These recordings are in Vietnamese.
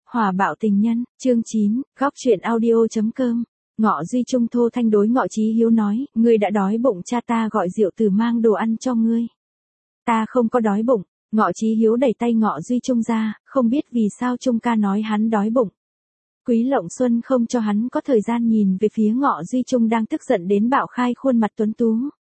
Hỏa bạo tình nhân, chương 9, góc truyện audio.com. Ngọ Duy Trung thô thanh đối Ngọ Chí Hiếu nói, ngươi đã đói bụng, cha ta gọi rượu từ mang đồ ăn cho ngươi. Ta không có đói bụng. Ngọ Chí Hiếu đẩy tay Ngọ Duy Trung ra, không biết vì sao Trung ca nói hắn đói bụng. Quý Lộng Xuân không cho hắn có thời gian nhìn về phía Ngọ Duy Trung đang tức giận đến bạo khai khuôn mặt tuấn tú.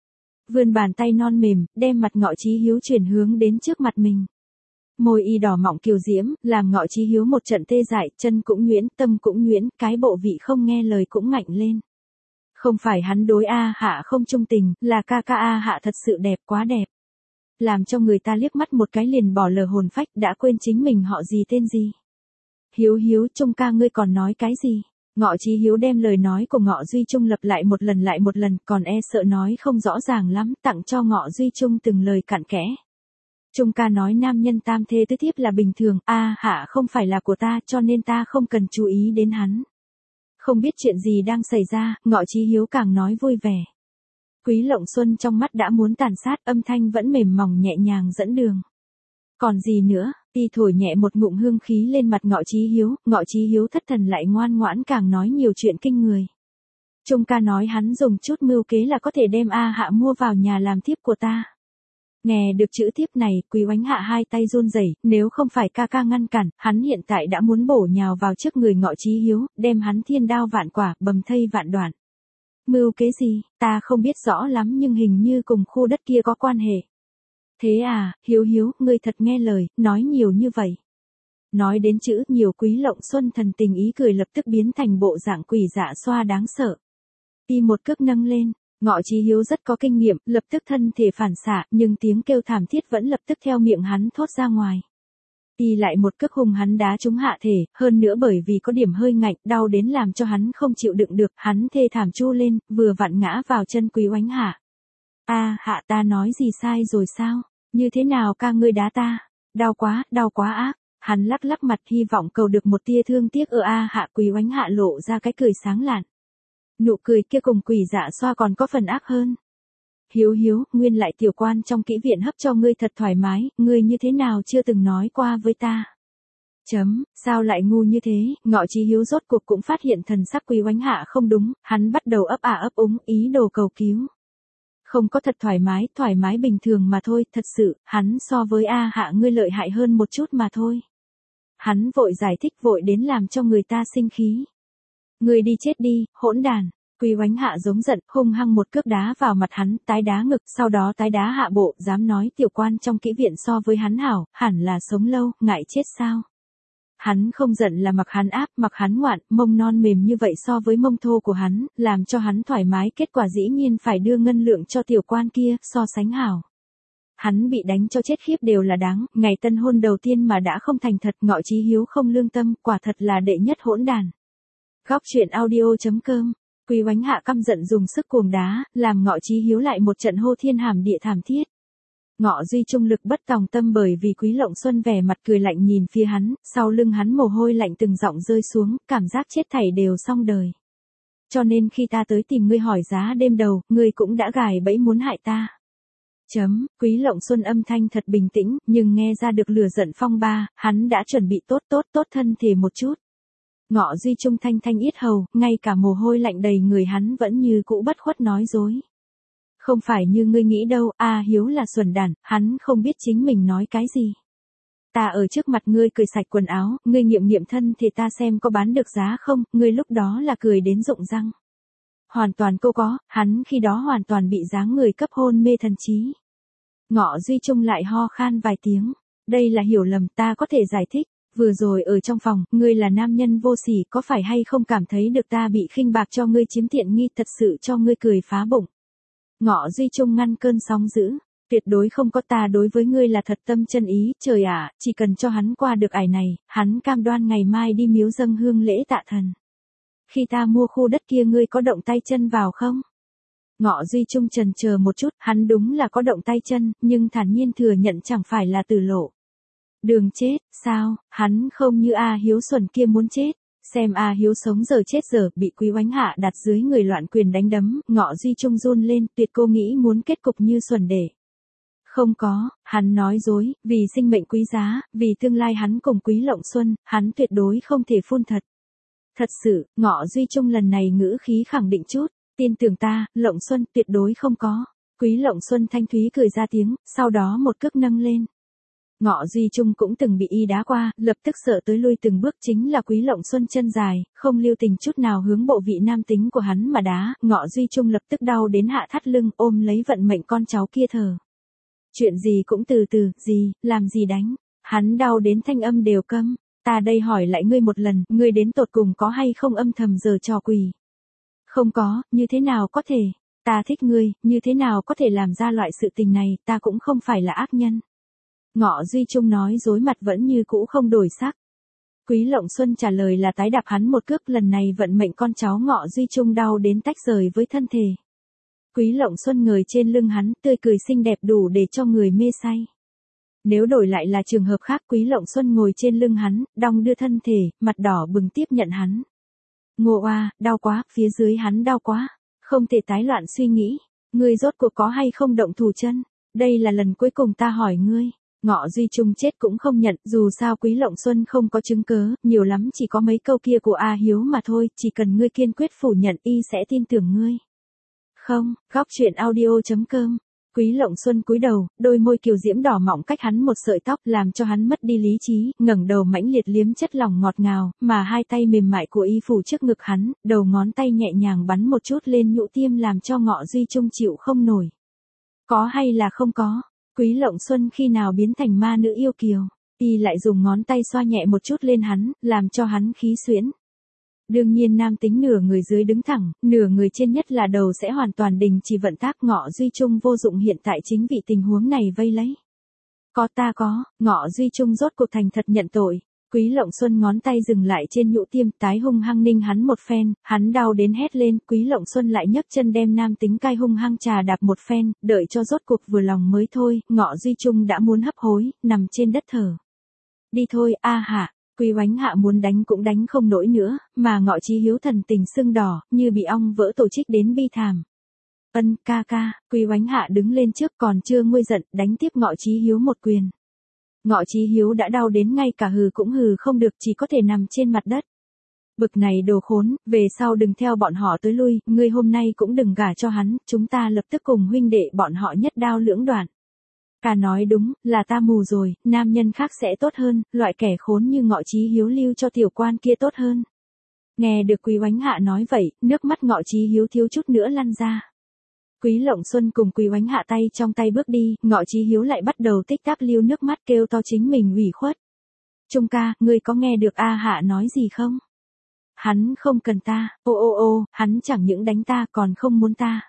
Vươn bàn tay non mềm, đem mặt Ngọ Chí Hiếu chuyển hướng đến trước mặt mình. Môi y đỏ mọng kiều diễm, làm Ngọ Chí Hiếu một trận tê dại, chân cũng nhuyễn, tâm cũng nhuyễn, cái bộ vị không nghe lời cũng ngạnh lên. Không phải hắn đối A Hạ không trung tình, là ca ca A Hạ thật sự đẹp, quá đẹp. Làm cho người ta liếc mắt một cái liền bỏ lờ hồn phách, đã quên chính mình họ gì tên gì. Hiếu Hiếu, Trung ca ngươi còn nói cái gì? Ngọ Chí Hiếu đem lời nói của Ngọ Duy Trung lặp lại một lần, còn e sợ nói không rõ ràng lắm, tặng cho Ngọ Duy Trung từng lời cặn kẽ. Trung ca nói nam nhân tam thê tứ thiếp là bình thường, A Hạ không phải là của ta cho nên ta không cần chú ý đến hắn. Không biết chuyện gì đang xảy ra, Ngọ Chí Hiếu càng nói vui vẻ. Quý Lộng Xuân trong mắt đã muốn tàn sát, âm thanh vẫn mềm mỏng nhẹ nhàng dẫn đường. Còn gì nữa, y thổi nhẹ một ngụm hương khí lên mặt Ngọ Chí Hiếu thất thần lại ngoan ngoãn càng nói nhiều chuyện kinh người. Trung ca nói hắn dùng chút mưu kế là có thể đem A Hạ mua vào nhà làm thiếp của ta. Nghe được chữ thiếp này, Quý Oánh Hạ hai tay run rẩy, nếu không phải ca ca ngăn cản, hắn hiện tại đã muốn bổ nhào vào trước người Ngọ Chí Hiếu, đem hắn thiên đao vạn quả, bầm thây vạn đoạn. Mưu kế gì, ta không biết rõ lắm nhưng hình như cùng khu đất kia có quan hệ. Thế à, Hiếu, ngươi thật nghe lời, nói nhiều như vậy. Nói đến chữ nhiều, Quý Lộng Xuân thần tình ý cười lập tức biến thành bộ dạng quỷ dạ xoa đáng sợ. Y một cước nâng lên. Ngọ Chí Hiếu rất có kinh nghiệm, lập tức thân thể phản xạ, nhưng tiếng kêu thảm thiết vẫn lập tức theo miệng hắn thốt ra ngoài. Y lại một cước hung hắn đá trúng hạ thể, hơn nữa bởi vì có điểm hơi ngạnh, đau đến làm cho hắn không chịu đựng được, hắn thê thảm chu lên, vừa vặn ngã vào chân Quý Oánh Hạ. A Hạ, ta nói gì sai rồi sao? Như thế nào ca ngươi đá ta? Đau quá ác. Hắn lắc mặt hy vọng cầu được một tia thương tiếc ở A Hạ. Quý Oánh Hạ lộ ra cái cười sáng lạn. Nụ cười kia cùng quỷ dạ xoa còn có phần ác hơn. Hiếu, nguyên lại tiểu quan trong kỹ viện hấp cho ngươi thật thoải mái, ngươi như thế nào chưa từng nói qua với ta. Sao lại ngu như thế, Ngọ Chí Hiếu rốt cuộc cũng phát hiện thần sắc Quý Oánh Hạ không đúng, hắn bắt đầu ấp úng, ý đồ cầu cứu. Không có thật thoải mái bình thường mà thôi, thật sự, hắn so với A Hạ ngươi lợi hại hơn một chút mà thôi. Hắn vội giải thích vội đến làm cho người ta sinh khí. Ngươi đi chết đi, hỗn đàn. Quý Oánh Hạ giống giận, hung hăng một cước đá vào mặt hắn, tái đá ngực, sau đó tái đá hạ bộ, dám nói tiểu quan trong kỹ viện so với hắn hảo, hẳn là sống lâu, ngại chết sao. Hắn không giận là mặc hắn áp, mặc hắn ngoạn, mông non mềm như vậy so với mông thô của hắn, làm cho hắn thoải mái, kết quả dĩ nhiên phải đưa ngân lượng cho tiểu quan kia, so sánh hảo. Hắn bị đánh cho chết khiếp đều là đáng, ngày tân hôn đầu tiên mà đã không thành thật, Ngọ Chí Hiếu không lương tâm, quả thật là đệ nhất hỗn đàn. Góc truyện audio.com. Quý Oánh Hạ căm giận dùng sức cuồng đá, làm Ngọ Chí Hiếu lại một trận hô thiên hàm địa thảm thiết. Ngọ Duy Trung lực bất tòng tâm bởi vì Quý Lộng Xuân vẻ mặt cười lạnh nhìn phía hắn, sau lưng hắn mồ hôi lạnh từng giọng rơi xuống, cảm giác chết thảy đều xong đời. Cho nên khi ta tới tìm ngươi hỏi giá đêm đầu, ngươi cũng đã gài bẫy muốn hại ta. Quý Lộng Xuân âm thanh thật bình tĩnh, nhưng nghe ra được lửa giận phong ba, hắn đã chuẩn bị tốt thân thể một chút. Ngọ Duy Trung thanh yết hầu, ngay cả mồ hôi lạnh đầy người hắn vẫn như cũ bất khuất nói dối. Không phải như ngươi nghĩ đâu, Hiếu là xuẩn đản, hắn không biết chính mình nói cái gì. Ta ở trước mặt ngươi cười sạch quần áo, ngươi nghiệm thân thì ta xem có bán được giá không, ngươi lúc đó là cười đến rụng răng. Hoàn toàn cô có, hắn khi đó hoàn toàn bị dáng người cấp hôn mê thần trí. Ngọ Duy Trung lại ho khan vài tiếng, đây là hiểu lầm, ta có thể giải thích. Vừa rồi ở trong phòng, ngươi là nam nhân vô sỉ, có phải hay không cảm thấy được ta bị khinh bạc cho ngươi chiếm tiện nghi, thật sự cho ngươi cười phá bụng. Ngọ Duy Trung ngăn cơn sóng dữ, tuyệt đối không có, ta đối với ngươi là thật tâm chân ý, trời ạ, chỉ cần cho hắn qua được ải này, hắn cam đoan ngày mai đi miếu dâng hương lễ tạ thần. Khi ta mua khu đất kia ngươi có động tay chân vào không? Ngọ Duy Trung chần chờ một chút, hắn đúng là có động tay chân, nhưng thản nhiên thừa nhận chẳng phải là tử lộ. Đường chết, sao, hắn không như Hiếu xuẩn kia muốn chết, xem Hiếu sống giờ chết giờ, bị Quý Oánh Hạ đặt dưới người loạn quyền đánh đấm, Ngọ Duy Trung run lên, tuyệt cô nghĩ muốn kết cục như xuẩn để. Không có, hắn nói dối, vì sinh mệnh quý giá, vì tương lai hắn cùng Quý Lộng Xuân, hắn tuyệt đối không thể phun thật. Thật sự, Ngọ Duy Trung lần này ngữ khí khẳng định chút, tin tưởng ta, Lộng Xuân tuyệt đối không có. Quý Lộng Xuân thanh thúy cười ra tiếng, sau đó một cước nâng lên. Ngọ Duy Trung cũng từng bị y đá qua, lập tức sợ tới lui từng bước, chính là Quý Lộng Xuân chân dài, không lưu tình chút nào hướng bộ vị nam tính của hắn mà đá, Ngọ Duy Trung lập tức đau đến hạ thắt lưng, ôm lấy vận mệnh con cháu kia thở. Chuyện gì cũng từ từ, gì, làm gì đánh, hắn đau đến thanh âm đều câm, ta đây hỏi lại ngươi một lần, ngươi đến tột cùng có hay không âm thầm giở trò quỷ? Không có, như thế nào có thể, ta thích ngươi, như thế nào có thể làm ra loại sự tình này, ta cũng không phải là ác nhân. Ngọ Duy Trung nói dối mặt vẫn như cũ không đổi sắc. Quý Lộng Xuân trả lời là tái đạp hắn một cước, lần này vận mệnh con cháu Ngọ Duy Trung đau đến tách rời với thân thể. Quý Lộng Xuân ngồi trên lưng hắn, tươi cười xinh đẹp đủ để cho người mê say. Nếu đổi lại là trường hợp khác, Quý Lộng Xuân ngồi trên lưng hắn, đong đưa thân thể, mặt đỏ bừng tiếp nhận hắn. Ngô oa, đau quá, phía dưới hắn đau quá, không thể tái loạn suy nghĩ, ngươi rốt cuộc có hay không động thủ chân, đây là lần cuối cùng ta hỏi ngươi. Ngọ Duy Trung chết cũng không nhận, dù sao Quý Lộng Xuân không có chứng cớ, nhiều lắm chỉ có mấy câu kia của A Hiếu mà thôi, chỉ cần ngươi kiên quyết phủ nhận y sẽ tin tưởng ngươi. Không, góc chuyện audio.com. Quý Lộng Xuân cúi đầu, đôi môi kiều diễm đỏ mọng cách hắn một sợi tóc, làm cho hắn mất đi lý trí, ngẩng đầu mãnh liệt liếm chất lỏng ngọt ngào, mà hai tay mềm mại của y phủ trước ngực hắn, đầu ngón tay nhẹ nhàng bắn một chút lên nhũ tiêm làm cho Ngọ Duy Trung chịu không nổi. Có hay là không có? Quý Lộng Xuân khi nào biến thành ma nữ yêu kiều, y lại dùng ngón tay xoa nhẹ một chút lên hắn, làm cho hắn khí xuyễn. Đương nhiên nam tính nửa người dưới đứng thẳng, nửa người trên nhất là đầu sẽ hoàn toàn đình chỉ vận tác, Ngọ Duy Trung vô dụng hiện tại chính vì tình huống này vây lấy. Có ta có, Ngọ Duy Trung rốt cuộc thành thật nhận tội. Quý Lộng Xuân ngón tay dừng lại trên nhũ tiêm, tái hung hăng ninh hắn một phen, hắn đau đến hét lên, Quý Lộng Xuân lại nhấc chân đem nam tính cai hung hăng trà đạp một phen, đợi cho rốt cuộc vừa lòng mới thôi, Ngọ Duy Trung đã muốn hấp hối, nằm trên đất thở. Đi thôi, a hạ. Quý Oánh Hạ muốn đánh cũng đánh không nổi nữa, mà Ngọ Chí Hiếu thần tình sưng đỏ, như bị ong vỡ tổ trích đến bi thảm. Ân, ca ca, Quý Oánh Hạ đứng lên trước, còn chưa nguôi giận, đánh tiếp Ngọ Chí Hiếu một quyền. Ngọ Chí Hiếu đã đau đến ngay cả hừ cũng hừ không được, chỉ có thể nằm trên mặt đất. Bực này đồ khốn, về sau đừng theo bọn họ tới lui, ngươi hôm nay cũng đừng gả cho hắn, chúng ta lập tức cùng huynh đệ bọn họ nhất đao lưỡng đoạn. Ca nói đúng, là ta mù rồi, nam nhân khác sẽ tốt hơn, loại kẻ khốn như Ngọ Chí Hiếu lưu cho tiểu quan kia tốt hơn. Nghe được Quý Oánh Hạ nói vậy, nước mắt Ngọ Chí Hiếu thiếu chút nữa lăn ra. Quý Lộng Xuân cùng Quý Oánh Hạ tay trong tay bước đi, Ngọ Chí Hiếu lại bắt đầu tích tắc lưu nước mắt kêu to chính mình ủy khuất. Trung ca, ngươi có nghe được A Hạ nói gì không? Hắn không cần ta, ô, hắn chẳng những đánh ta còn không muốn ta.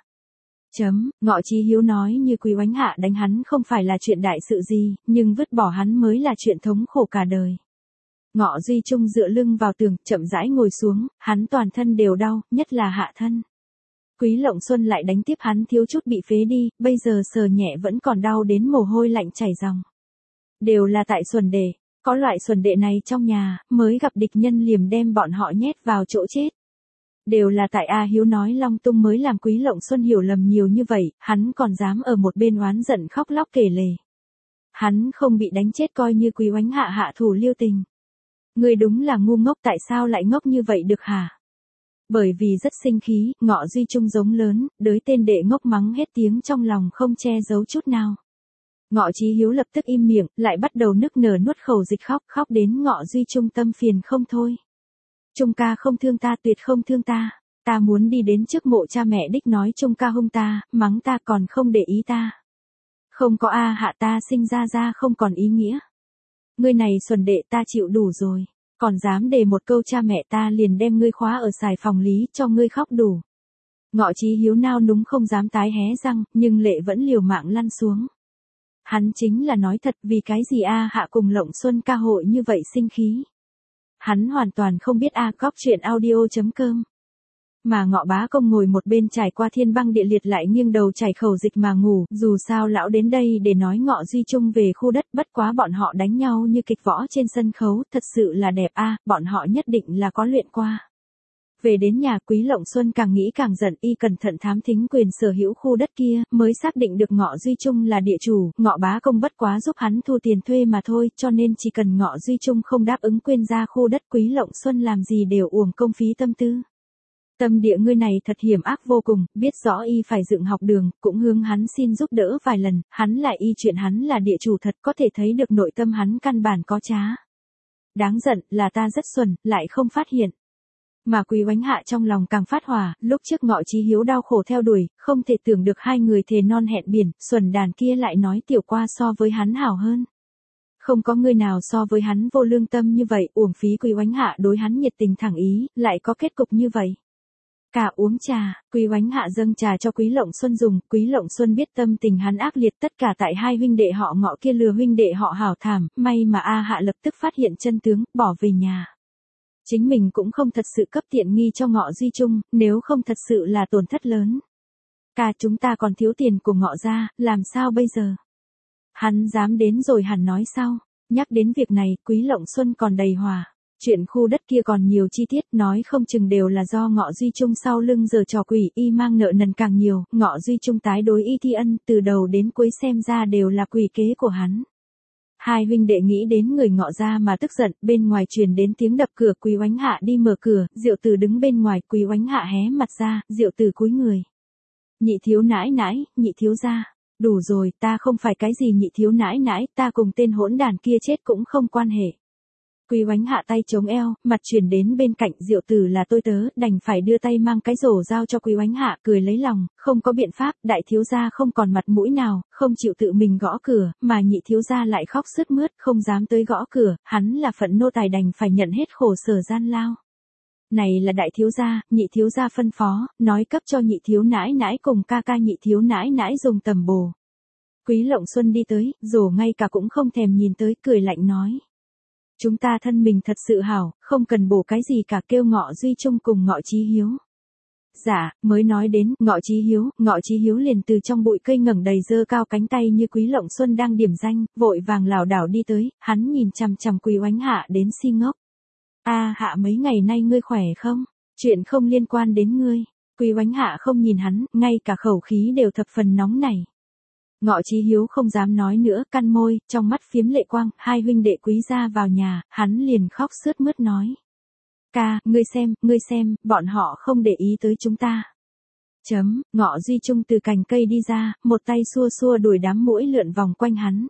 Ngọ Chí Hiếu nói như Quý Oánh Hạ đánh hắn không phải là chuyện đại sự gì, nhưng vứt bỏ hắn mới là chuyện thống khổ cả đời. Ngọ Duy Trung dựa lưng vào tường, chậm rãi ngồi xuống, hắn toàn thân đều đau, nhất là hạ thân. Quý Lộng Xuân lại đánh tiếp hắn thiếu chút bị phế đi, bây giờ sờ nhẹ vẫn còn đau đến mồ hôi lạnh chảy ròng. Đều là tại xuẩn đệ, có loại xuẩn đệ này trong nhà, mới gặp địch nhân liềm đem bọn họ nhét vào chỗ chết. Đều là tại A Hiếu nói long tung mới làm Quý Lộng Xuân hiểu lầm nhiều như vậy, hắn còn dám ở một bên oán giận khóc lóc kể lể. Hắn không bị đánh chết coi như Quý Oánh Hạ hạ thủ lưu tình. Người đúng là ngu ngốc, tại sao lại ngốc như vậy được hả? Bởi vì rất sinh khí, Ngọ Duy Trung giống lớn, đới tên đệ ngốc mắng hết tiếng trong lòng không che giấu chút nào. Ngọ Chí Hiếu lập tức im miệng, lại bắt đầu nức nở nuốt khẩu dịch khóc đến Ngọ Duy Trung tâm phiền không thôi. Trung ca không thương ta, tuyệt không thương ta. Ta muốn đi đến trước mộ cha mẹ đích nói Trung ca hung ta, mắng ta còn không để ý ta. Không có A Hạ ta sinh ra không còn ý nghĩa. Ngươi này xuẩn đệ ta chịu đủ rồi. Còn dám để một câu cha mẹ ta liền đem ngươi khóa ở xài phòng lý cho ngươi khóc đủ. Ngọ Chí Hiếu nao núng không dám tái hé răng, nhưng lệ vẫn liều mạng lăn xuống. Hắn chính là nói thật, vì cái gì A Hạ cùng Lộng Xuân ca hội như vậy sinh khí. Hắn hoàn toàn không biết góc chuyện audio.com. Mà Ngọ Bá Công ngồi một bên trải qua thiên băng địa liệt lại nghiêng đầu chảy khẩu dịch mà ngủ, dù sao lão đến đây để nói Ngọ Duy Trung về khu đất, bất quá bọn họ đánh nhau như kịch võ trên sân khấu, thật sự là đẹp bọn họ nhất định là có luyện qua. Về đến nhà, Quý Lộng Xuân càng nghĩ càng giận, y cẩn thận thám thính quyền sở hữu khu đất kia, mới xác định được Ngọ Duy Trung là địa chủ, Ngọ Bá Công bất quá giúp hắn thu tiền thuê mà thôi, cho nên chỉ cần Ngọ Duy Trung không đáp ứng quyên ra khu đất, Quý Lộng Xuân làm gì đều uổng công phí tâm tư. Tâm địa ngươi này thật hiểm ác vô cùng, biết rõ y phải dựng học đường, cũng hướng hắn xin giúp đỡ vài lần, hắn lại y chuyện hắn là địa chủ thật, có thể thấy được nội tâm hắn căn bản có trá. Đáng giận là ta rất xuẩn, lại không phát hiện. Mà Quý Oánh Hạ trong lòng càng phát hỏa, lúc trước Ngọ Chí Hiếu đau khổ theo đuổi, không thể tưởng được hai người thề non hẹn biển, xuẩn đàn kia lại nói tiểu qua so với hắn hảo hơn. Không có người nào so với hắn vô lương tâm như vậy, uổng phí Quý Oánh Hạ đối hắn nhiệt tình thẳng ý, lại có kết cục như vậy. Cả uống trà, Quý Oánh Hạ dâng trà cho Quý Lộng Xuân dùng, Quý Lộng Xuân biết tâm tình hắn ác liệt, tất cả tại hai huynh đệ họ Ngọ kia lừa huynh đệ họ hảo thảm, may mà A Hạ lập tức phát hiện chân tướng, bỏ về nhà. Chính mình cũng không thật sự cấp tiện nghi cho Ngọ Duy Trung, nếu không thật sự là tổn thất lớn. Ca chúng ta còn thiếu tiền của Ngọ gia, làm sao bây giờ? Hắn dám đến rồi hẳn nói sau, nhắc đến việc này, Quý Lộng Xuân còn đầy hòa. Chuyện khu đất kia còn nhiều chi tiết, nói không chừng đều là do Ngọ Duy Trung sau lưng giở trò quỷ, y mang nợ nần càng nhiều, Ngọ Duy Trung tái đối y thi ân, từ đầu đến cuối xem ra đều là quỷ kế của hắn. Hai huynh đệ nghĩ đến người Ngọ gia mà tức giận, bên ngoài truyền đến tiếng đập cửa, Quý Oánh Hạ đi mở cửa, Diệu Từ đứng bên ngoài, Quý Oánh Hạ hé mặt ra, Diệu Từ cúi người. Nhị thiếu nãi nãi, nhị thiếu gia, đủ rồi, ta không phải cái gì nhị thiếu nãi nãi, ta cùng tên hỗn đàn kia chết cũng không quan hệ. Quý Oánh Hạ tay chống eo, mặt chuyển đến bên cạnh, Diệu Tử là tôi tớ, đành phải đưa tay mang cái rổ giao cho Quý Oánh Hạ, cười lấy lòng, không có biện pháp, đại thiếu gia không còn mặt mũi nào, không chịu tự mình gõ cửa, mà nhị thiếu gia lại khóc sướt mướt, không dám tới gõ cửa, hắn là phận nô tài đành phải nhận hết khổ sở gian lao. Này là đại thiếu gia, nhị thiếu gia phân phó, nói cấp cho nhị thiếu nãi nãi cùng ca ca nhị thiếu nãi nãi dùng tầm bồ. Quý Lộng Xuân đi tới, rổ ngay cả cũng không thèm nhìn tới, cười lạnh nói. Chúng ta thân mình thật sự hảo, không cần bổ cái gì cả, kêu Ngọ Duy Trung cùng Ngọ Chí Hiếu. Dạ, mới nói đến, Ngọ Chí Hiếu liền từ trong bụi cây ngẩng đầy dơ cao cánh tay như Quý Lộng Xuân đang điểm danh, vội vàng lảo đảo đi tới, hắn nhìn chằm chằm Quý Oánh Hạ đến si ngốc. A Hạ mấy ngày nay ngươi khỏe không? Chuyện không liên quan đến ngươi. Quý Oánh Hạ không nhìn hắn, ngay cả khẩu khí đều thập phần nóng nảy. Ngọ Chí Hiếu không dám nói nữa, căn môi, trong mắt phiếm lệ quang, hai huynh đệ Quý gia vào nhà, hắn liền khóc sướt mướt nói. Ca, ngươi xem, bọn họ không để ý tới chúng ta. Ngọ Duy Trung từ cành cây đi ra, một tay xua xua đuổi đám muỗi lượn vòng quanh hắn.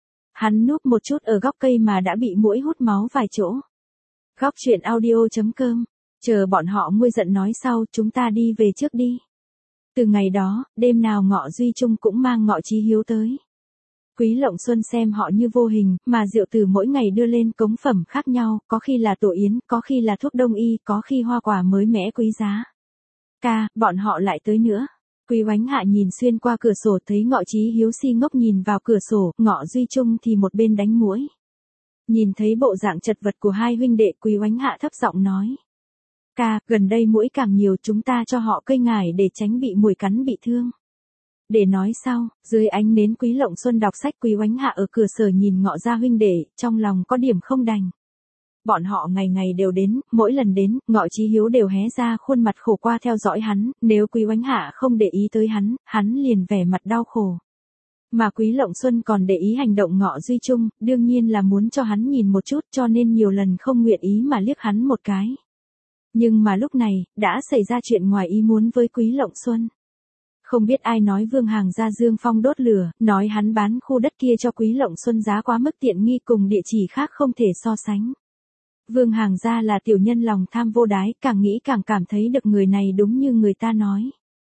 Hắn núp một chút ở góc cây mà đã bị muỗi hút máu vài chỗ. Góc truyện audio.com, chờ bọn họ nguôi giận nói sau, chúng ta đi về trước đi. Từ ngày đó, đêm nào Ngọ Duy Trung cũng mang Ngọ Chí Hiếu tới. Quý Lộng Xuân xem họ như vô hình, mà Diệu Tử mỗi ngày đưa lên cống phẩm khác nhau, có khi là tổ yến, có khi là thuốc đông y, có khi hoa quả mới mẻ quý giá. Ca, bọn họ lại tới nữa. Quý Oánh Hạ nhìn xuyên qua cửa sổ thấy Ngọ Chí Hiếu si ngốc nhìn vào cửa sổ, Ngọ Duy Trung thì một bên đánh muỗi. Nhìn thấy bộ dạng chật vật của hai huynh đệ, Quý Oánh Hạ thấp giọng nói. Ca, gần đây muỗi càng nhiều, chúng ta cho họ cây ngải để tránh bị muỗi cắn bị thương. Để nói sau, dưới ánh nến Quý Lộng Xuân đọc sách, Quý Oánh Hạ ở cửa sở nhìn Ngọ gia huynh đệ, trong lòng có điểm không đành. Bọn họ ngày ngày đều đến, mỗi lần đến, Ngọ Chí Hiếu đều hé ra khuôn mặt khổ qua theo dõi hắn, nếu Quý Oánh Hạ không để ý tới hắn, hắn liền vẻ mặt đau khổ. Mà Quý Lộng Xuân còn để ý hành động Ngọ Duy Trung, đương nhiên là muốn cho hắn nhìn một chút, cho nên nhiều lần không nguyện ý mà liếc hắn một cái. Nhưng mà lúc này, đã xảy ra chuyện ngoài ý muốn với Quý Lộng Xuân. Không biết ai nói Vương Hàng gia Dương Phong đốt lửa, nói hắn bán khu đất kia cho Quý Lộng Xuân giá quá mức tiện nghi, cùng địa chỉ khác không thể so sánh. Vương Hàng gia là tiểu nhân lòng tham vô đái, càng nghĩ càng cảm thấy được người này đúng như người ta nói.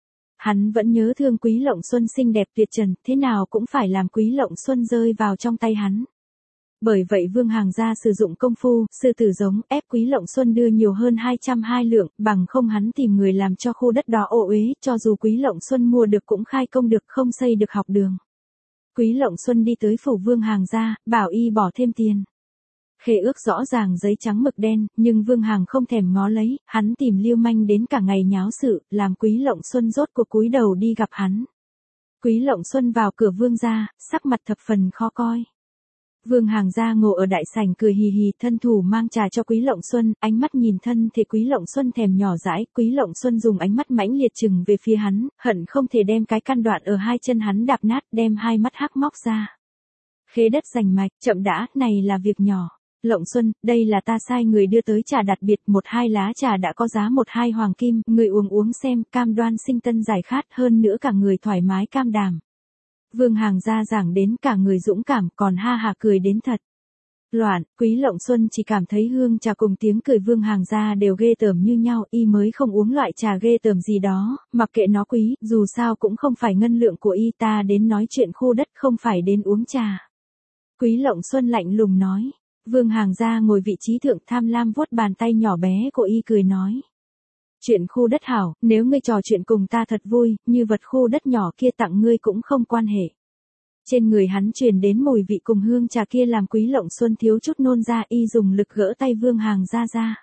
Hắn vẫn nhớ thương Quý Lộng Xuân xinh đẹp tuyệt trần, thế nào cũng phải làm Quý Lộng Xuân rơi vào trong tay hắn. Bởi vậy Vương Hàng gia sử dụng công phu, sư tử giống, ép Quý Lộng Xuân đưa nhiều hơn 220 lượng, bằng không hắn tìm người làm cho khu đất đó ô uế, cho dù Quý Lộng Xuân mua được cũng khai công được, không xây được học đường. Quý Lộng Xuân đi tới phủ Vương Hàng gia, bảo y bỏ thêm tiền. Khế ước rõ ràng giấy trắng mực đen, nhưng Vương Hàng không thèm ngó lấy, hắn tìm lưu manh đến cả ngày nháo sự, làm Quý Lộng Xuân rốt cuộc cúi đầu đi gặp hắn. Quý Lộng Xuân vào cửa Vương gia, sắc mặt thập phần khó coi. Vương Hàng Gia ngồi ở đại sảnh cười hì hì, thân thủ mang trà cho Quý Lộng Xuân, ánh mắt nhìn thân thể Quý Lộng Xuân thèm nhỏ dãi, Quý Lộng Xuân dùng ánh mắt mãnh liệt chừng về phía hắn, hận không thể đem cái căn đoạn ở hai chân hắn đạp nát, đem hai mắt hắc móc ra. Khế đất rành mạch, chậm đã, này là việc nhỏ. Lộng Xuân, đây là ta sai người đưa tới trà đặc biệt, 1-2 lá trà đã có giá 1-2 hoàng kim, người uống xem, cam đoan sinh tân giải khát, hơn nữa cả người thoải mái cam đảm. Vương Hàng Gia giảng đến cả người dũng cảm, còn ha hà cười đến thật. Loạn, Quý Lộng Xuân chỉ cảm thấy hương trà cùng tiếng cười Vương Hàng Gia đều ghê tởm như nhau, y mới không uống loại trà ghê tởm gì đó, mặc kệ nó quý, dù sao cũng không phải ngân lượng của y, ta đến nói chuyện khu đất không phải đến uống trà. Quý Lộng Xuân lạnh lùng nói. Vương Hàng Gia ngồi vị trí thượng tham lam vuốt bàn tay nhỏ bé của y cười nói. Chuyện khu đất hảo, nếu ngươi trò chuyện cùng ta thật vui, như vật khu đất nhỏ kia tặng ngươi cũng không quan hệ. Trên người hắn truyền đến mùi vị cùng hương trà kia làm Quý Lộng Xuân thiếu chút nôn ra, y dùng lực gỡ tay Vương Hàng Gia ra.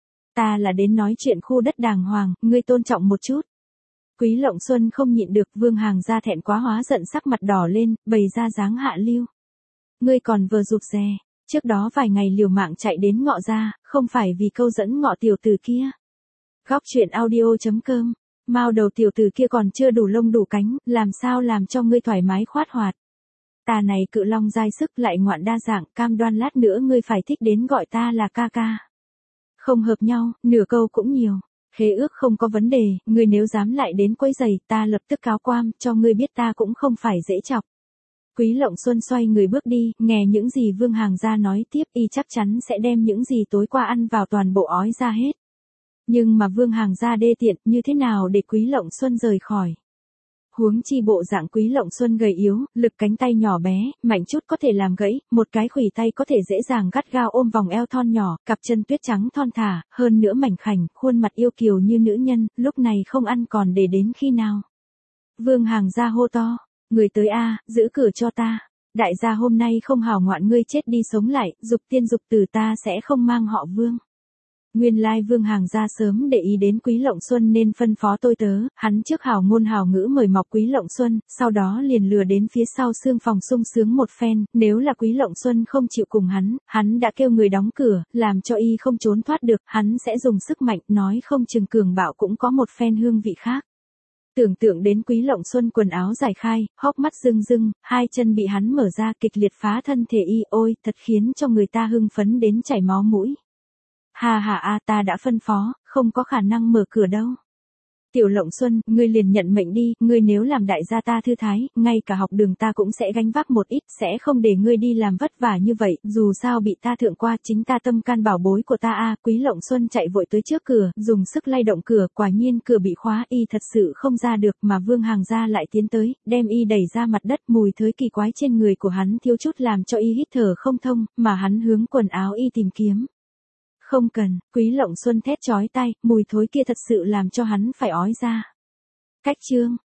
Ta là đến nói chuyện khu đất đàng hoàng, ngươi tôn trọng một chút. Quý Lộng Xuân không nhịn được, Vương Hàng Gia thẹn quá hóa giận, sắc mặt đỏ lên, bày ra dáng hạ lưu. Ngươi còn vờ rụt rè, trước đó vài ngày liều mạng chạy đến Ngọ Gia, không phải vì câu dẫn Ngọ tiểu tử kia. Góc truyện audio.com, mao đầu tiểu tử kia còn chưa đủ lông đủ cánh, làm sao làm cho ngươi thoải mái khoát hoạt. Ta này cự long dai sức lại ngoạn đa dạng, cam đoan lát nữa ngươi phải thích đến gọi ta là ca ca. Không hợp nhau, nửa câu cũng nhiều. Khế ước không có vấn đề, ngươi nếu dám lại đến quấy giày, ta lập tức cáo quan, cho ngươi biết ta cũng không phải dễ chọc. Quý Lộng Xuân xoay người bước đi, nghe những gì Vương Hàng Gia nói tiếp, y chắc chắn sẽ đem những gì tối qua ăn vào toàn bộ ói ra hết. Nhưng mà Vương Hàng Gia đê tiện, như thế nào để Quý Lộng Xuân rời khỏi? Huống chi bộ dạng Quý Lộng Xuân gầy yếu, lực cánh tay nhỏ bé, mạnh chút có thể làm gãy, một cái khuỷu tay có thể dễ dàng gắt gao ôm vòng eo thon nhỏ, cặp chân tuyết trắng thon thả, hơn nữa mảnh khảnh, khuôn mặt yêu kiều như nữ nhân, lúc này không ăn còn để đến khi nào? Vương Hàng Gia hô to. Người tới a, giữ cửa cho ta. Đại gia hôm nay không hảo ngoạn, ngươi chết đi sống lại, dục tiên dục tử, ta sẽ không mang họ Vương. Nguyên lai Vương Hàng Gia sớm để ý đến Quý Lộng Xuân nên phân phó tôi tớ, hắn trước hảo ngôn hảo ngữ mời mọc Quý Lộng Xuân, sau đó liền lừa đến phía sau xương phòng sung sướng một phen, nếu là Quý Lộng Xuân không chịu cùng hắn đã kêu người đóng cửa, làm cho y không trốn thoát được, hắn sẽ dùng sức mạnh, nói không chừng cường bạo cũng có một phen hương vị khác. Tưởng tượng đến Quý Lộng Xuân quần áo giải khai, hốc mắt rưng rưng, hai chân bị hắn mở ra kịch liệt phá thân thể y, ôi, thật khiến cho người ta hưng phấn đến chảy máu mũi. Hà hà a, ta đã phân phó, không có khả năng mở cửa đâu. Tiểu Lộng Xuân, ngươi liền nhận mệnh đi, ngươi nếu làm đại gia ta thư thái, ngay cả học đường ta cũng sẽ gánh vác một ít, sẽ không để ngươi đi làm vất vả như vậy, dù sao bị ta thượng qua, chính ta tâm can bảo bối của ta a. Quý Lộng Xuân chạy vội tới trước cửa, dùng sức lay động cửa, quả nhiên cửa bị khóa, y thật sự không ra được, mà Vương Hàng Gia lại tiến tới, đem y đẩy ra mặt đất, mùi thối kỳ quái trên người của hắn thiếu chút làm cho y hít thở không thông, mà hắn hướng quần áo y tìm kiếm. Không cần, Quý Lộng Xuân thét chói tai, mùi thối kia thật sự làm cho hắn phải ói ra. Cách chương.